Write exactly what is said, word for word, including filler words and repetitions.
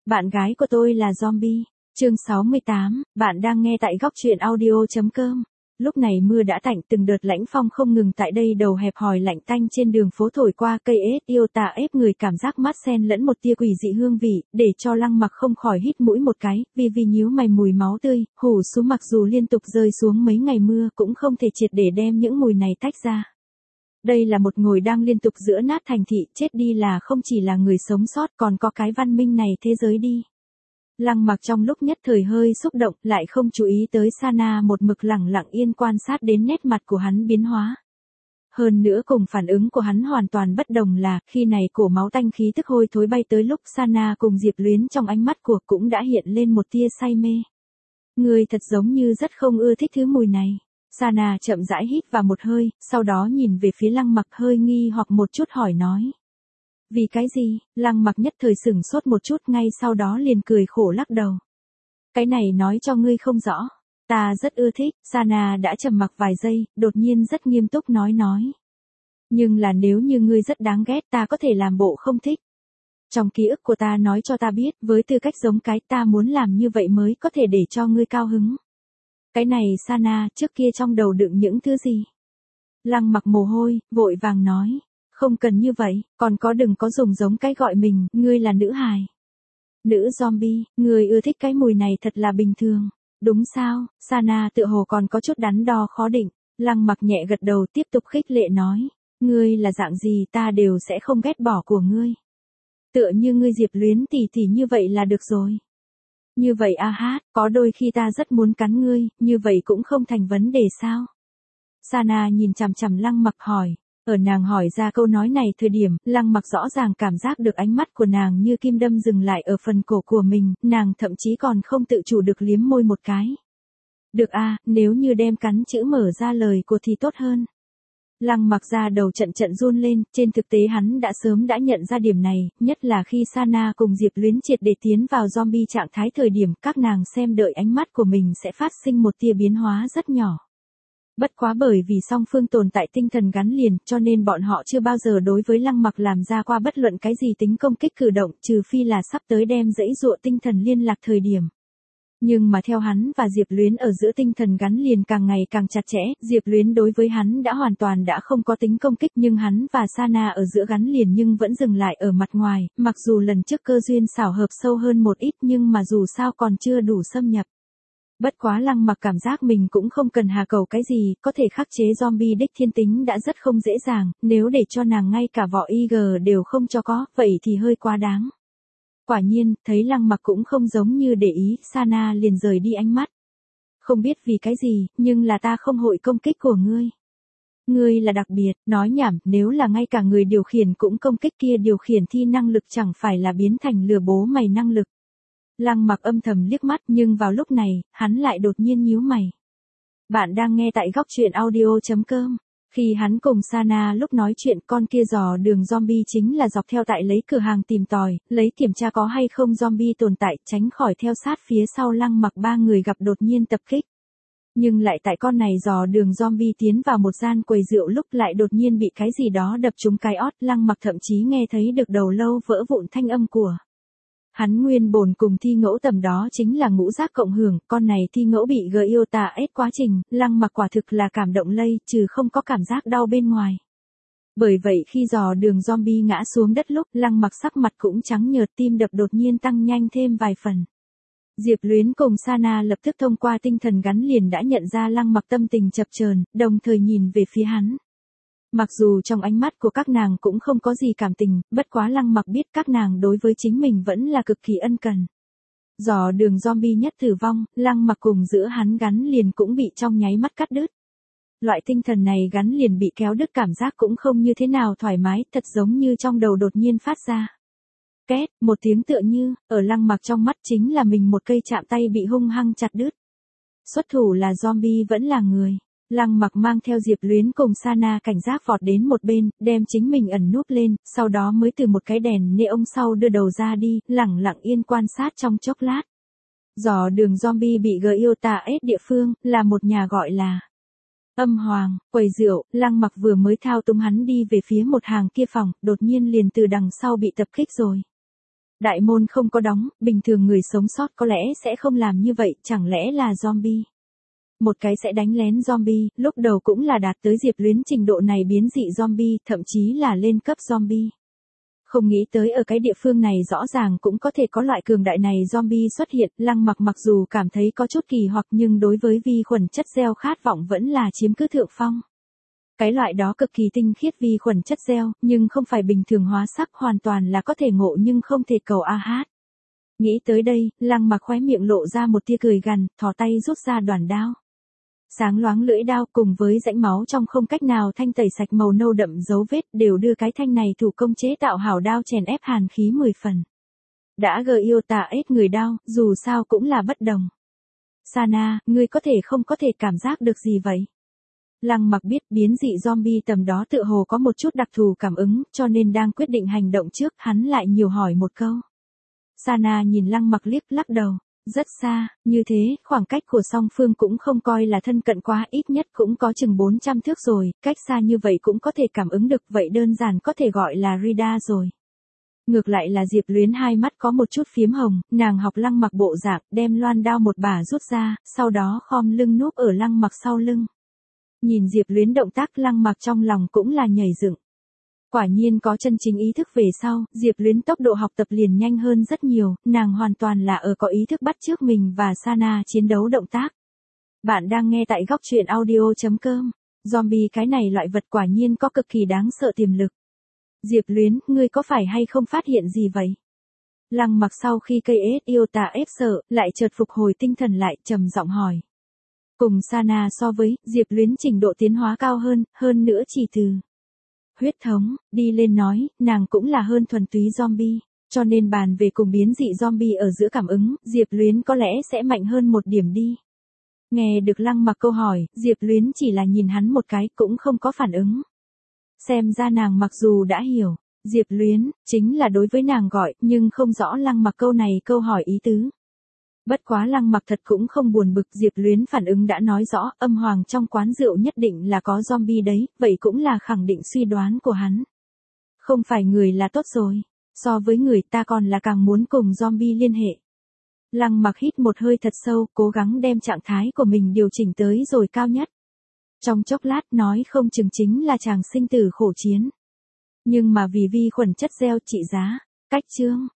Bạn gái của tôi là zombie. Chương sáu mươi tám, bạn đang nghe tại góc truyện audio.com. Lúc này mưa đã tạnh, từng đợt lãnh phong không ngừng tại đây đầu hẹp hòi lạnh tanh trên đường phố thổi qua, cây ết yêu tà ép người, cảm giác mát xen lẫn một tia quỷ dị hương vị, để cho Lăng Mặc không khỏi hít mũi một cái, vì vì nhíu mày mùi máu tươi, hủ sú mặc dù liên tục rơi xuống mấy ngày mưa cũng không thể triệt để đem những mùi này tách ra. Đây là một ngồi đang liên tục giữa nát thành thị, chết đi là không chỉ là người sống sót còn có cái văn minh này thế giới đi. Lăng Mặc trong lúc nhất thời hơi xúc động, lại không chú ý tới Sana một mực lẳng lặng yên quan sát đến nét mặt của hắn biến hóa. Hơn nữa cùng phản ứng của hắn hoàn toàn bất đồng là, khi này cổ máu tanh khí tức hôi thối bay tới lúc Sana cùng Diệp Luyến trong ánh mắt của cũng đã hiện lên một tia say mê. Người thật giống như rất không ưa thích thứ mùi này. Sana chậm rãi hít vào một hơi, sau đó nhìn về phía Lăng Mặc hơi nghi hoặc một chút hỏi nói. Vì cái gì? Lăng Mặc nhất thời sửng sốt một chút, ngay sau đó liền cười khổ lắc đầu. Cái này nói cho ngươi không rõ. Ta rất ưa thích. Sana đã trầm mặc vài giây, đột nhiên rất nghiêm túc nói nói. Nhưng là nếu như ngươi rất đáng ghét, ta có thể làm bộ không thích. Trong ký ức của ta nói cho ta biết, với tư cách giống cái, ta muốn làm như vậy mới có thể để cho ngươi cao hứng. Cái này Sana, trước kia trong đầu đựng những thứ gì? Lăng Mặc mồ hôi, vội vàng nói. Không cần như vậy, còn có đừng có dùng giống cái gọi mình, ngươi là nữ hài. Nữ zombie, ngươi ưa thích cái mùi này thật là bình thường. Đúng sao? Sana tựa hồ còn có chút đắn đo khó định. Lăng Mặc nhẹ gật đầu tiếp tục khích lệ nói. Ngươi là dạng gì ta đều sẽ không ghét bỏ của ngươi. Tựa như ngươi Diệp Luyến tỷ tỷ như vậy là được rồi. Như vậy a hát, có đôi khi ta rất muốn cắn ngươi, như vậy cũng không thành vấn đề sao? Sana nhìn chằm chằm Lăng Mặc hỏi. Ở nàng hỏi ra câu nói này thời điểm, Lăng Mặc rõ ràng cảm giác được ánh mắt của nàng như kim đâm dừng lại ở phần cổ của mình, nàng thậm chí còn không tự chủ được liếm môi một cái. Được a, nếu như đem cắn chữ mở ra lời của thì tốt hơn. Lăng Mặc ra đầu trận trận run lên, trên thực tế hắn đã sớm đã nhận ra điểm này, nhất là khi Sana cùng Diệp Luyến triệt để tiến vào zombie trạng thái thời điểm các nàng xem đợi ánh mắt của mình sẽ phát sinh một tia biến hóa rất nhỏ. Bất quá bởi vì song phương tồn tại tinh thần gắn liền, cho nên bọn họ chưa bao giờ đối với Lăng Mặc làm ra qua bất luận cái gì tính công kích cử động, trừ phi là sắp tới đem dãy dụa tinh thần liên lạc thời điểm. Nhưng mà theo hắn và Diệp Luyến ở giữa tinh thần gắn liền càng ngày càng chặt chẽ, Diệp Luyến đối với hắn đã hoàn toàn đã không có tính công kích, nhưng hắn và Sana ở giữa gắn liền nhưng vẫn dừng lại ở mặt ngoài, mặc dù lần trước cơ duyên xảo hợp sâu hơn một ít nhưng mà dù sao còn chưa đủ xâm nhập. Bất quá Lăng Mặc cảm giác mình cũng không cần hà cầu cái gì, có thể khắc chế zombie đích thiên tính đã rất không dễ dàng, nếu để cho nàng ngay cả vỏ i giê đều không cho có, vậy thì hơi quá đáng. Quả nhiên, thấy Lăng Mặc cũng không giống như để ý, Sana liền rời đi ánh mắt. Không biết vì cái gì, nhưng là ta không hội công kích của ngươi. Ngươi là đặc biệt, nói nhảm, nếu là ngay cả người điều khiển cũng công kích kia điều khiển thi năng lực chẳng phải là biến thành lừa bố mày năng lực. Lăng Mặc âm thầm liếc mắt, nhưng vào lúc này, hắn lại đột nhiên nhíu mày. Bạn đang nghe tại góc truyện audio.com. Khi hắn cùng Sana lúc nói chuyện, con kia dò đường zombie chính là dọc theo tại lấy cửa hàng tìm tòi, lấy kiểm tra có hay không zombie tồn tại, tránh khỏi theo sát phía sau Lăng Mặc ba người gặp đột nhiên tập kích. Nhưng lại tại con này dò đường zombie tiến vào một gian quầy rượu lúc lại đột nhiên bị cái gì đó đập trúng cái ót, Lăng Mặc thậm chí nghe thấy được đầu lâu vỡ vụn thanh âm của. Hắn nguyên bổn cùng thi ngẫu tầm đó chính là ngũ giác cộng hưởng, con này thi ngẫu bị gờ yêu tà ết quá trình, Lăng Mặc quả thực là cảm động lây, trừ không có cảm giác đau bên ngoài. Bởi vậy khi dò đường zombie ngã xuống đất lúc, Lăng Mặc sắc mặt cũng trắng nhợt, tim đập đột nhiên tăng nhanh thêm vài phần. Diệp Luyến cùng Sana lập tức thông qua tinh thần gắn liền đã nhận ra Lăng Mặc tâm tình chập chờn, đồng thời nhìn về phía hắn. Mặc dù trong ánh mắt của các nàng cũng không có gì cảm tình, bất quá Lăng Mặc biết các nàng đối với chính mình vẫn là cực kỳ ân cần. Dò đường zombie nhất tử vong, Lăng Mặc cùng giữa hắn gắn liền cũng bị trong nháy mắt cắt đứt. Loại tinh thần này gắn liền bị kéo đứt cảm giác cũng không như thế nào thoải mái, thật giống như trong đầu đột nhiên phát ra. Két, một tiếng tựa như, ở Lăng Mặc trong mắt chính là mình một cây chạm tay bị hung hăng chặt đứt. Xuất thủ là zombie vẫn là người. Lăng Mặc mang theo Diệp Luyến cùng Sana cảnh giác vọt đến một bên, đem chính mình ẩn núp lên, sau đó mới từ một cái đèn neon sau đưa đầu ra đi, lẳng lặng yên quan sát trong chốc lát. Dò đường zombie bị gờ yêu tà ết địa phương, là một nhà gọi là Âm Hoàng, quầy rượu, Lăng Mặc vừa mới thao túng hắn đi về phía một hàng kia phòng, đột nhiên liền từ đằng sau bị tập kích rồi. Đại môn không có đóng, bình thường người sống sót có lẽ sẽ không làm như vậy, chẳng lẽ là zombie. Một cái sẽ đánh lén zombie, lúc đầu cũng là đạt tới Diệp Luyến trình độ này biến dị zombie, thậm chí là lên cấp zombie. Không nghĩ tới ở cái địa phương này rõ ràng cũng có thể có loại cường đại này zombie xuất hiện, Lăng Mặc mặc dù cảm thấy có chút kỳ hoặc nhưng đối với vi khuẩn chất gieo khát vọng vẫn là chiếm cứ thượng phong. Cái loại đó cực kỳ tinh khiết vi khuẩn chất gieo, nhưng không phải bình thường hóa sắc, hoàn toàn là có thể ngộ nhưng không thể cầu a hát. Nghĩ tới đây, Lăng Mặc khóe miệng lộ ra một tia cười gằn, thò tay rút ra đoàn đao. Sáng loáng lưỡi đao cùng với rãnh máu trong không cách nào thanh tẩy sạch màu nâu đậm dấu vết đều đưa cái thanh này thủ công chế tạo hảo đao chèn ép hàn khí mười phần. Đã gờ yêu tà ết người đao, dù sao cũng là bất đồng. Sana, ngươi có thể không có thể cảm giác được gì vậy? Lăng Mặc biết biến dị zombie tầm đó tựa hồ có một chút đặc thù cảm ứng, cho nên đang quyết định hành động trước, hắn lại nhiều hỏi một câu. Sana nhìn Lăng Mặc liếc lắc đầu. Rất xa, như thế, khoảng cách của song phương cũng không coi là thân cận quá, ít nhất cũng có chừng bốn trăm thước rồi, cách xa như vậy cũng có thể cảm ứng được, vậy đơn giản có thể gọi là radar rồi. Ngược lại là Diệp Luyến hai mắt có một chút phiếm hồng, nàng học Lăng Mặc bộ dạng, đem loan đao một bả rút ra, sau đó khom lưng núp ở Lăng Mặc sau lưng. Nhìn Diệp Luyến động tác, Lăng Mặc trong lòng cũng là nhảy dựng. Quả nhiên có chân chính ý thức về sau, Diệp Luyến tốc độ học tập liền nhanh hơn rất nhiều, nàng hoàn toàn là ở có ý thức bắt chước mình và Sana chiến đấu động tác. Bạn đang nghe tại góc truyện audio chấm com. Zombie cái này loại vật quả nhiên có cực kỳ đáng sợ tiềm lực. Diệp Luyến, ngươi có phải hay không phát hiện gì vậy? Lăng Mặc sau khi cây ết yêu tà ép sợ, lại chợt phục hồi tinh thần lại, trầm giọng hỏi. Cùng Sana so với, Diệp Luyến trình độ tiến hóa cao hơn, hơn nữa chỉ từ huyết thống, đi lên nói, nàng cũng là hơn thuần túy zombie, cho nên bàn về cùng biến dị zombie ở giữa cảm ứng, Diệp Luyến có lẽ sẽ mạnh hơn một điểm đi. Nghe được Lăng Mặc câu hỏi, Diệp Luyến chỉ là nhìn hắn một cái cũng không có phản ứng. Xem ra nàng mặc dù đã hiểu, Diệp Luyến, chính là đối với nàng gọi, nhưng không rõ Lăng Mặc câu này câu hỏi ý tứ. Bất quá Lăng Mặc thật cũng không buồn bực, Diệp Luyến phản ứng đã nói rõ, âm hoàng trong quán rượu nhất định là có zombie đấy, vậy cũng là khẳng định suy đoán của hắn. Không phải người là tốt rồi, so với người ta còn là càng muốn cùng zombie liên hệ. Lăng Mặc hít một hơi thật sâu, cố gắng đem trạng thái của mình điều chỉnh tới rồi cao nhất. Trong chốc lát nói không chừng chính là chàng sinh tử khổ chiến. Nhưng mà vì vi khuẩn chất gieo trị giá, cách chương,